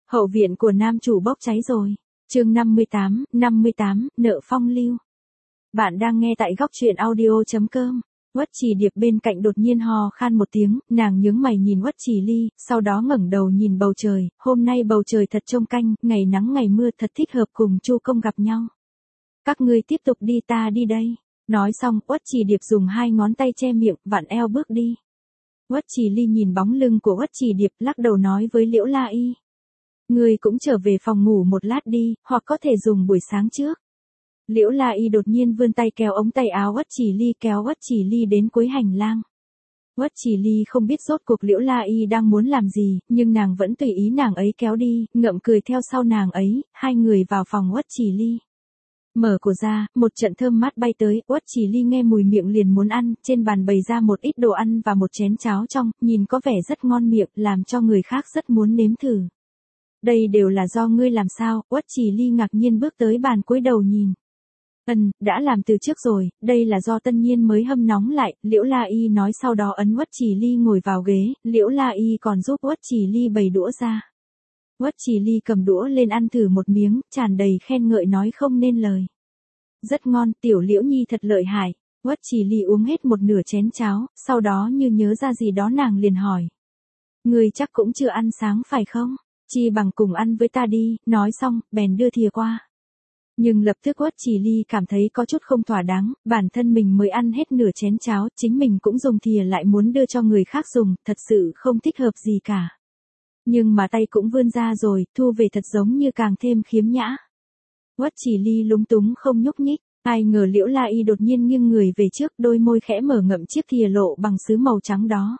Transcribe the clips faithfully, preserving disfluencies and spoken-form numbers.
Hậu viện của nam chủ bốc cháy rồi. Chương năm mươi tám, năm mươi tám, nợ phong lưu. Bạn đang nghe tại góc truyện audio chấm com. Uất Trì Điệp bên cạnh đột nhiên ho khan một tiếng, nàng nhướng mày nhìn Uất Trì Ly, sau đó ngẩng đầu nhìn bầu trời, hôm nay bầu trời thật trông canh, ngày nắng ngày mưa thật thích hợp cùng Chu Công gặp nhau. Các ngươi tiếp tục đi, ta đi đây. Nói xong, Uất Trì Điệp dùng hai ngón tay che miệng, vặn eo bước đi. Uất Trì Ly nhìn bóng lưng của Uất Trì Điệp, lắc đầu nói với Liễu La Y. Ngươi cũng trở về phòng ngủ một lát đi, hoặc có thể dùng buổi sáng trước. Liễu La Y đột nhiên vươn tay kéo ống tay áo Uất Trì Ly, kéo Uất Trì Ly đến cuối hành lang. Uất Trì Ly không biết rốt cuộc Liễu La Y đang muốn làm gì, nhưng nàng vẫn tùy ý nàng ấy kéo đi, ngậm cười theo sau nàng ấy, hai người vào phòng Uất Trì Ly. Mở cửa ra, một trận thơm mát bay tới, Uất Trì Ly nghe mùi miệng liền muốn ăn, trên bàn bày ra một ít đồ ăn và một chén cháo trong, nhìn có vẻ rất ngon miệng, làm cho người khác rất muốn nếm thử. Đây đều là do ngươi làm sao? Uất Trì Ly ngạc nhiên bước tới bàn cúi đầu nhìn. Ừm, đã làm từ trước rồi, đây là do Tân Nhiên mới hâm nóng lại, Liễu La Y nói, sau đó ấn Uất Trì Ly ngồi vào ghế, Liễu La Y còn giúp Uất Trì Ly bày đũa ra. Uất Trì Ly cầm đũa lên ăn thử một miếng, tràn đầy khen ngợi nói không nên lời. Rất ngon, tiểu Liễu Nhi thật lợi hại. Uất Trì Ly uống hết một nửa chén cháo, sau đó như nhớ ra gì đó nàng liền hỏi. Ngươi chắc cũng chưa ăn sáng phải không? Chi bằng cùng ăn với ta đi, nói xong, bèn đưa thìa qua. Nhưng lập tức Uất Trì Ly cảm thấy có chút không thỏa đáng, bản thân mình mới ăn hết nửa chén cháo, chính mình cũng dùng thìa lại muốn đưa cho người khác dùng, thật sự không thích hợp gì cả. Nhưng mà tay cũng vươn ra rồi, thu về thật giống như càng thêm khiếm nhã. Uất Trì Ly lúng túng không nhúc nhích, ai ngờ Liễu La Y đột nhiên nghiêng người về trước, đôi môi khẽ mở ngậm chiếc thìa lộ bằng sứ màu trắng đó.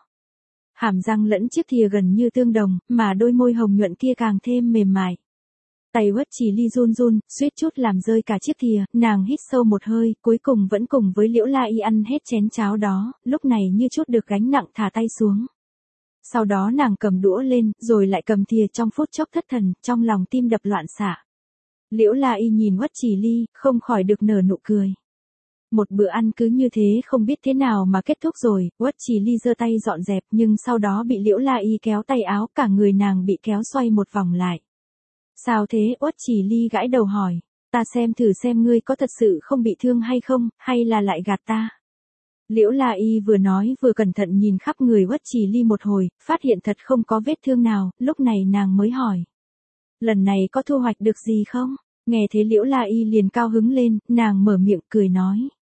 Hàm răng lẫn chiếc thìa gần như tương đồng, mà đôi môi hồng nhuận kia càng thêm mềm mại. Tay Uất Trì Ly run run, suýt chút làm rơi cả chiếc thìa, nàng hít sâu một hơi, cuối cùng vẫn cùng với Liễu La Y ăn hết chén cháo đó, lúc này như chút được gánh nặng thả tay xuống. Sau đó nàng cầm đũa lên, rồi lại cầm thìa, trong phút chốc thất thần, trong lòng tim đập loạn xạ. Liễu La Y nhìn Uất Trì Ly, không khỏi được nở nụ cười. Một bữa ăn cứ như thế không biết thế nào mà kết thúc rồi, Uất Trì Ly giơ tay dọn dẹp nhưng sau đó bị Liễu La Y kéo tay áo, cả người nàng bị kéo xoay một vòng lại. Sao thế? Uất Trì Ly gãi đầu hỏi. Ta xem thử xem ngươi có thật sự không bị thương hay không, hay là lại gạt ta. Liễu La Y vừa nói vừa cẩn thận nhìn khắp người Uất Trì Ly một hồi, phát hiện thật không có vết thương nào, lúc này nàng mới hỏi. Lần này có thu hoạch được gì không? Nghe thế Liễu La Y liền cao hứng lên, nàng mở miệng cười nói.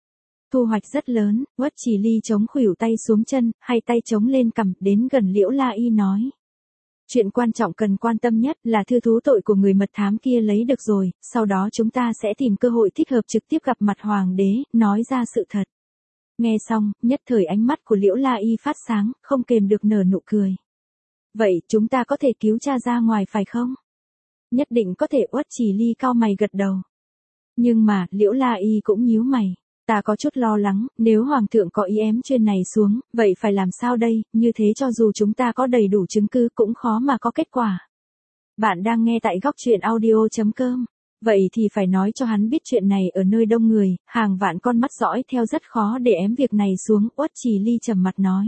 Thu hoạch rất lớn. Uất Trì Ly chống khuỷu tay xuống chân, hai tay chống lên cằm, đến gần Liễu La Y nói. Chuyện quan trọng cần quan tâm nhất là thư thú tội của người mật thám kia lấy được rồi, sau đó chúng ta sẽ tìm cơ hội thích hợp trực tiếp gặp mặt hoàng đế, nói ra sự thật. Nghe xong, nhất thời ánh mắt của Liễu La Y phát sáng, không kềm được nở nụ cười. Vậy chúng ta có thể cứu cha ra ngoài phải không? Nhất định có thể. Uất Trì Ly cau mày gật đầu. Nhưng mà, Liễu La Y cũng nhíu mày. Ta có chút lo lắng, nếu hoàng thượng có ý ém chuyện này xuống, vậy phải làm sao đây, như thế cho dù chúng ta có đầy đủ chứng cứ cũng khó mà có kết quả. Bạn đang nghe tại góc truyện audio chấm com. Vậy thì phải nói cho hắn biết chuyện này ở nơi đông người, hàng vạn con mắt dõi theo, rất khó để ém việc này xuống. Uất Trì Ly trầm mặt nói.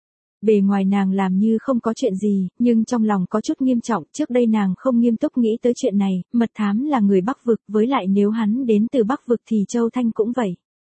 Bề ngoài nàng làm như không có chuyện gì, nhưng trong lòng có chút nghiêm trọng, trước đây nàng không nghiêm túc nghĩ tới chuyện này, mật thám là người Bắc Vực, với lại nếu hắn đến từ Bắc Vực thì Châu Thanh cũng vậy.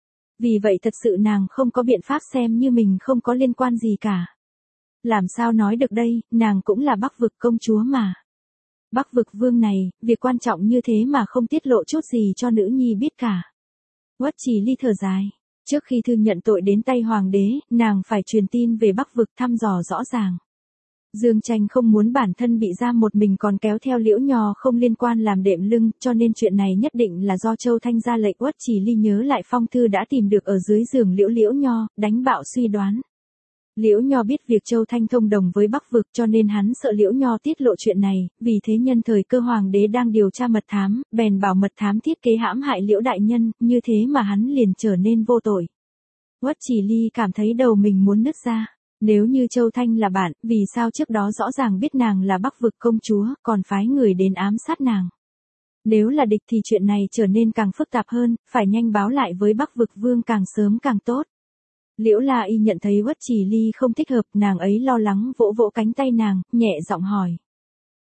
Vì vậy thật sự nàng không có biện pháp xem như mình không có liên quan gì cả. Làm sao nói được đây, nàng cũng là Bắc Vực công chúa mà. Bắc Vực vương này, việc quan trọng như thế mà không tiết lộ chút gì cho nữ nhi biết cả. Uất Trì Ly thở dài. Trước khi thư nhận tội đến tay hoàng đế, nàng phải truyền tin về Bắc Vực thăm dò rõ ràng. Dương Tranh không muốn bản thân bị giam một mình còn kéo theo Liễu Nho không liên quan làm đệm lưng, cho nên chuyện này nhất định là do Châu Thanh ra lệnh. Uất Trì Ly nhớ lại phong thư đã tìm được ở dưới giường Liễu Liễu Nho, đánh bạo suy đoán. Liễu Nho biết việc Châu Thanh thông đồng với Bắc Vực, cho nên hắn sợ Liễu Nho tiết lộ chuyện này, vì thế nhân thời cơ hoàng đế đang điều tra mật thám, bèn bảo mật thám thiết kế hãm hại Liễu đại nhân, như thế mà hắn liền trở nên vô tội. Uất Trì Ly cảm thấy đầu mình muốn nứt ra. Nếu như Châu Thanh là bạn, vì sao trước đó rõ ràng biết nàng là Bắc Vực công chúa, còn phái người đến ám sát nàng? Nếu là địch thì chuyện này trở nên càng phức tạp hơn, phải nhanh báo lại với Bắc Vực vương càng sớm càng tốt. Liễu La Y nhận thấy Uất Trì Ly không thích hợp, nàng ấy lo lắng vỗ vỗ cánh tay nàng, nhẹ giọng hỏi.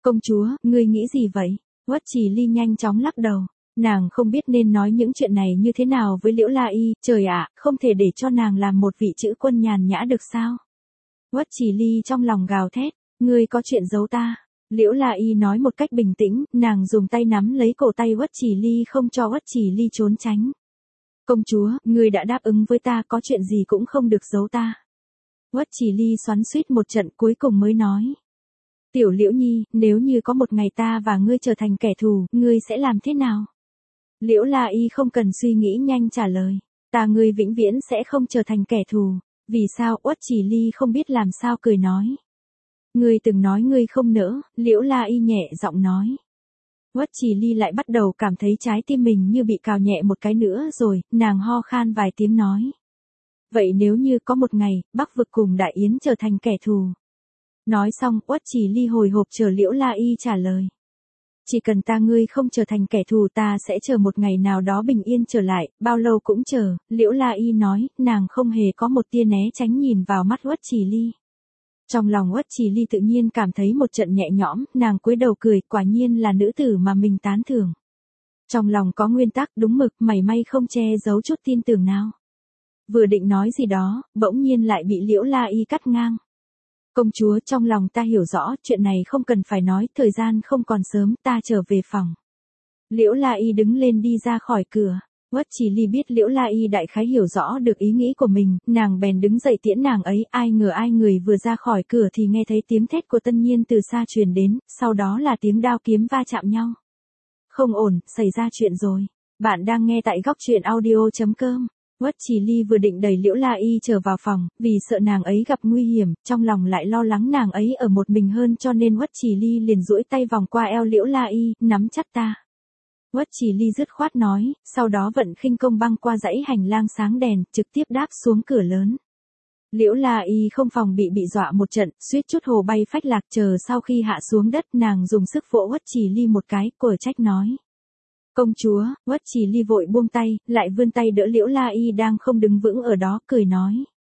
Công chúa, ngươi nghĩ gì vậy? Uất Trì Ly nhanh chóng lắc đầu. Nàng không biết nên nói những chuyện này như thế nào với Liễu La Y, trời ạ, không thể để cho nàng làm một vị chữ quân nhàn nhã được sao? Uất Trì Ly trong lòng gào thét, ngươi có chuyện giấu ta. Liễu La Y nói một cách bình tĩnh, nàng dùng tay nắm lấy cổ tay Uất Trì Ly không cho Uất Trì Ly trốn tránh. Công chúa, ngươi đã đáp ứng với ta, có chuyện gì cũng không được giấu ta. Uất Trì Ly xoắn xuýt một trận cuối cùng mới nói. Tiểu Liễu Nhi, nếu như có một ngày ta và ngươi trở thành kẻ thù, ngươi sẽ làm thế nào? Liễu La Y không cần suy nghĩ nhanh trả lời. Ta ngươi vĩnh viễn sẽ không trở thành kẻ thù. Vì sao? Uất Trì Ly không biết làm sao cười nói. Ngươi từng nói ngươi không nỡ, Liễu La Y nhẹ giọng nói. Uất Trì Ly lại bắt đầu cảm thấy trái tim mình như bị cào nhẹ một cái nữa rồi, nàng ho khan vài tiếng nói. Vậy nếu như có một ngày, Bắc Vực cùng Đại Yến trở thành kẻ thù. Nói xong, Uất Trì Ly hồi hộp chờ Liễu La Y trả lời. Chỉ cần ta ngươi không trở thành kẻ thù ta sẽ chờ một ngày nào đó bình yên trở lại, bao lâu cũng chờ, Liễu La Y nói, nàng không hề có một tia né tránh nhìn vào mắt Uất Trì Ly. Trong lòng Uất Trì Ly tự nhiên cảm thấy một trận nhẹ nhõm, nàng cúi đầu cười, quả nhiên là nữ tử mà mình tán thưởng. Trong lòng có nguyên tắc đúng mực, mảy may không che giấu chút tin tưởng nào. Vừa định nói gì đó, bỗng nhiên lại bị Liễu La Y cắt ngang. Công chúa, trong lòng ta hiểu rõ, chuyện này không cần phải nói, thời gian không còn sớm, ta trở về phòng. Liễu La Y đứng lên đi ra khỏi cửa. Uất Trì Ly biết Liễu La Y đại khái hiểu rõ được ý nghĩ của mình, nàng bèn đứng dậy tiễn nàng ấy, ai ngờ ai người vừa ra khỏi cửa thì nghe thấy tiếng thét của Tân Nhiên từ xa truyền đến, sau đó là tiếng đao kiếm va chạm nhau. Không ổn, xảy ra chuyện rồi. Bạn đang nghe tại góc truyện audio chấm com. Uất Trì Ly vừa định đẩy Liễu La Y trở vào phòng, vì sợ nàng ấy gặp nguy hiểm, trong lòng lại lo lắng nàng ấy ở một mình hơn cho nên Uất Trì Ly liền duỗi tay vòng qua eo Liễu La Y, nắm chặt ta. Uất Trì Ly dứt khoát nói, sau đó vận khinh công băng qua dãy hành lang sáng đèn, trực tiếp đáp xuống cửa lớn. Liễu La Y không phòng bị bị dọa một trận, suýt chút hồ bay phách lạc, chờ sau khi hạ xuống đất nàng dùng sức vỗ Uất Trì Ly một cái, quở trách nói. Công chúa, Uất Trì Ly vội buông tay, lại vươn tay đỡ Liễu La Y đang không đứng vững ở đó, cười nói.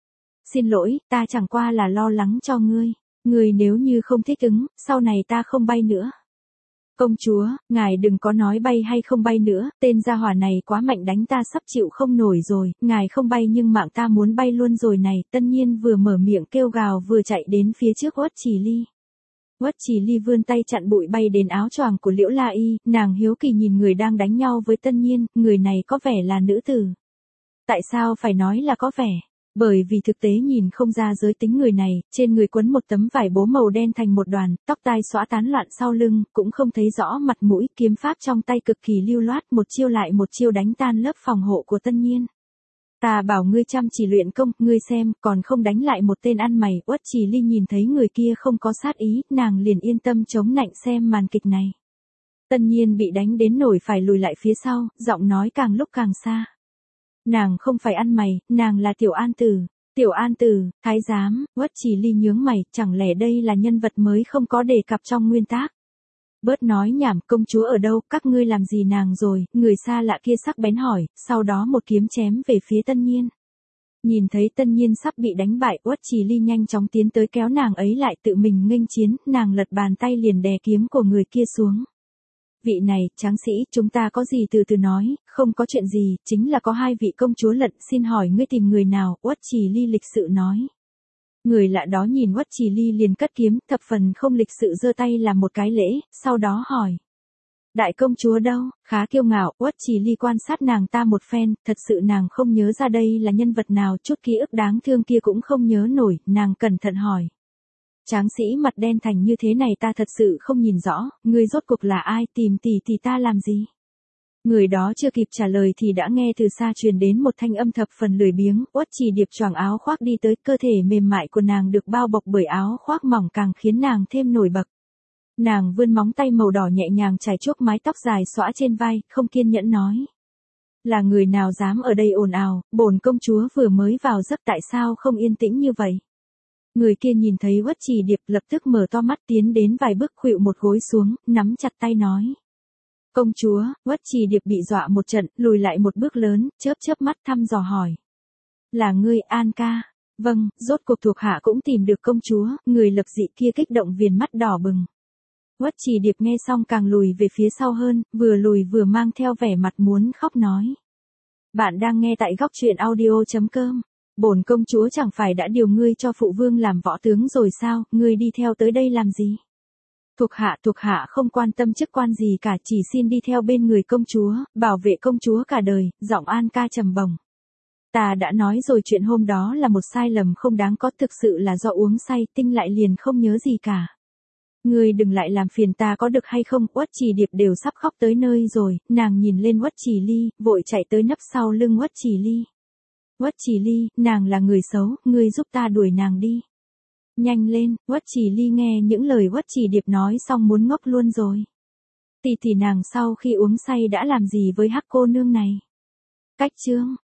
Xin lỗi, ta chẳng qua là lo lắng cho ngươi. Ngươi nếu như không thích ứng, sau này ta không bay nữa. Công chúa, ngài đừng có nói bay hay không bay nữa, tên gia hỏa này quá mạnh đánh ta sắp chịu không nổi rồi, ngài không bay nhưng mạng ta muốn bay luôn rồi này. Tân Nhiên vừa mở miệng kêu gào vừa chạy đến phía trước Uất Trì Ly. Uất Trì Ly vươn tay chặn bụi bay đến áo choàng của Liễu La Y, nàng hiếu kỳ nhìn người đang đánh nhau với Tân Nhiên, người này có vẻ là nữ tử. Tại sao phải nói là có vẻ? Bởi vì thực tế nhìn không ra giới tính người này, trên người quấn một tấm vải bố màu đen thành một đoàn, tóc tai xõa tán loạn sau lưng, cũng không thấy rõ mặt mũi, kiếm pháp trong tay cực kỳ lưu loát, một chiêu lại một chiêu đánh tan lớp phòng hộ của Tân Nhiên. Ta bảo ngươi chăm chỉ luyện công, ngươi xem, còn không đánh lại một tên ăn mày. Uất Trì Ly nhìn thấy người kia không có sát ý, nàng liền yên tâm chống nạnh xem màn kịch này. Tân Nhiên bị đánh đến nổi phải lùi lại phía sau, giọng nói càng lúc càng xa. Nàng không phải ăn mày, nàng là Tiểu An Tử. Tiểu An Tử, thái giám. Uất Trì Ly nhướng mày, chẳng lẽ đây là nhân vật mới không có đề cập trong nguyên tác? Bớt nói nhảm, công chúa ở đâu, các ngươi làm gì nàng rồi, người xa lạ kia sắc bén hỏi, sau đó một kiếm chém về phía Tân Nhiên. Nhìn thấy Tân Nhiên sắp bị đánh bại, Uất Trì Ly nhanh chóng tiến tới kéo nàng ấy lại tự mình nghênh chiến, nàng lật bàn tay liền đè kiếm của người kia xuống. Vị này, tráng sĩ, chúng ta có gì từ từ nói, không có chuyện gì, chính là có hai vị công chúa lận, xin hỏi ngươi tìm người nào, Uất Trì Ly lịch sự nói. Người lạ đó nhìn Uất Trì Ly liền cất kiếm, thập phần không lịch sự giơ tay làm một cái lễ, sau đó hỏi. Đại công chúa đâu? Khá kiêu ngạo, Uất Trì Ly quan sát nàng ta một phen, thật sự nàng không nhớ ra đây là nhân vật nào, chút ký ức đáng thương kia cũng không nhớ nổi, nàng cẩn thận hỏi. Tráng sĩ mặt đen thành như thế này ta thật sự không nhìn rõ, ngươi rốt cuộc là ai, tìm tỷ tỷ ta làm gì? Người đó chưa kịp trả lời thì đã nghe từ xa truyền đến một thanh âm thập phần lười biếng, Uất Trì Điệp choàng áo khoác đi tới, cơ thể mềm mại của nàng được bao bọc bởi áo khoác mỏng càng khiến nàng thêm nổi bật. Nàng vươn móng tay màu đỏ nhẹ nhàng chải chuốt mái tóc dài xõa trên vai, không kiên nhẫn nói. Là người nào dám ở đây ồn ào, bổn công chúa vừa mới vào giấc tại sao không yên tĩnh như vậy? Người kia nhìn thấy Uất Trì Điệp lập tức mở to mắt tiến đến vài bước khuỵu một gối xuống, nắm chặt tay nói. Công chúa, Uất Trì Điệp bị dọa một trận, lùi lại một bước lớn, chớp chớp mắt thăm dò hỏi. Là ngươi, An ca. Vâng, rốt cuộc thuộc hạ cũng tìm được công chúa, người lập dị kia kích động viền mắt đỏ bừng. Uất Trì Điệp nghe xong càng lùi về phía sau hơn, vừa lùi vừa mang theo vẻ mặt muốn khóc nói. Bạn đang nghe tại góc truyện audio.com. Bổn công chúa chẳng phải đã điều ngươi cho phụ vương làm võ tướng rồi sao, ngươi đi theo tới đây làm gì? Thuộc hạ thuộc hạ không quan tâm chức quan gì cả, chỉ xin đi theo bên người công chúa, bảo vệ công chúa cả đời, giọng An Ca trầm bổng. Ta đã nói rồi, chuyện hôm đó là một sai lầm không đáng có, thực sự là do uống say, Tinh lại liền không nhớ gì cả. Ngươi đừng lại làm phiền ta có được hay không? Uất Trì Điệp đều sắp khóc tới nơi rồi, nàng nhìn lên Uất Trì Ly, vội chạy tới nấp sau lưng Uất Trì Ly. Uất Trì Ly, nàng là người xấu, ngươi giúp ta đuổi nàng đi. Nhanh lên. Uất Trì Ly nghe những lời Uất Trì Điệp nói xong muốn ngốc luôn rồi. Tỷ tỷ nàng sau khi uống say đã làm gì với hắc cô nương này? Cách chương